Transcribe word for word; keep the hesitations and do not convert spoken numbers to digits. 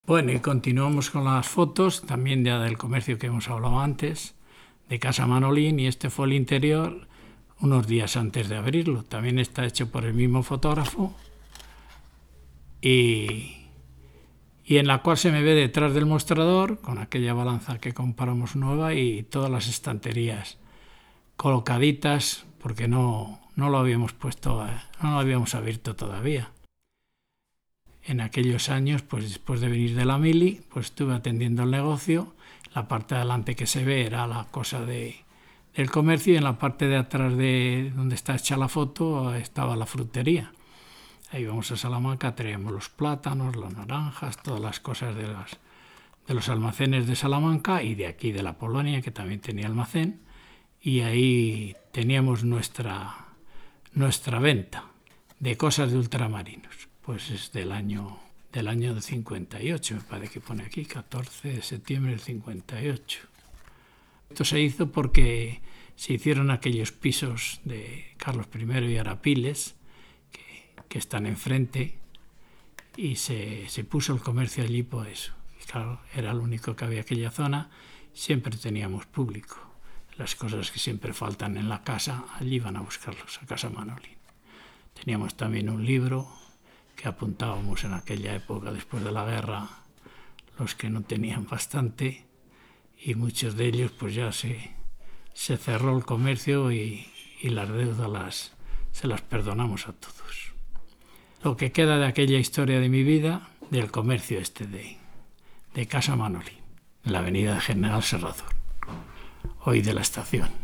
Bueno, y continuamos con las fotos, también ya del comercio que hemos hablado antes, de Casa Manolín, y este fue el interior unos días antes de abrirlo. También está hecho por el mismo fotógrafo y, y en la cual se me ve detrás del mostrador con aquella balanza que compramos nueva y todas las estanterías colocaditas porque no, no lo habíamos puesto, no lo habíamos abierto todavía. En aquellos años, pues después de venir de la mili, pues estuve atendiendo el negocio. La parte de adelante que se ve era la cosa de, del comercio y en la parte de atrás de donde está hecha la foto estaba la frutería. Ahí vamos a Salamanca, traíamos los plátanos, las naranjas, todas las cosas de, las, de los almacenes de Salamanca y de aquí de la Polonia, que también tenía almacén. Y ahí teníamos nuestra, nuestra venta de cosas de ultramarinos. Pues es del año, del año cincuenta y ocho, me parece que pone aquí, catorce de septiembre del cincuenta y ocho. Esto se hizo porque se hicieron aquellos pisos de Carlos primero y Arapiles, que, que están enfrente, y se, se puso el comercio allí por eso. Y claro, era lo único que había en aquella zona, siempre teníamos público. Las cosas que siempre faltan en la casa, allí iban a buscarlos, a Casa Manolín. Teníamos también un libro que apuntábamos en aquella época, después de la guerra, los que no tenían bastante, y muchos de ellos pues ya se, se cerró el comercio y, y las deudas las, se las perdonamos a todos. Lo que queda de aquella historia de mi vida, del comercio este de, de Casa Manolín, en la avenida General Serrador, hoy de la estación.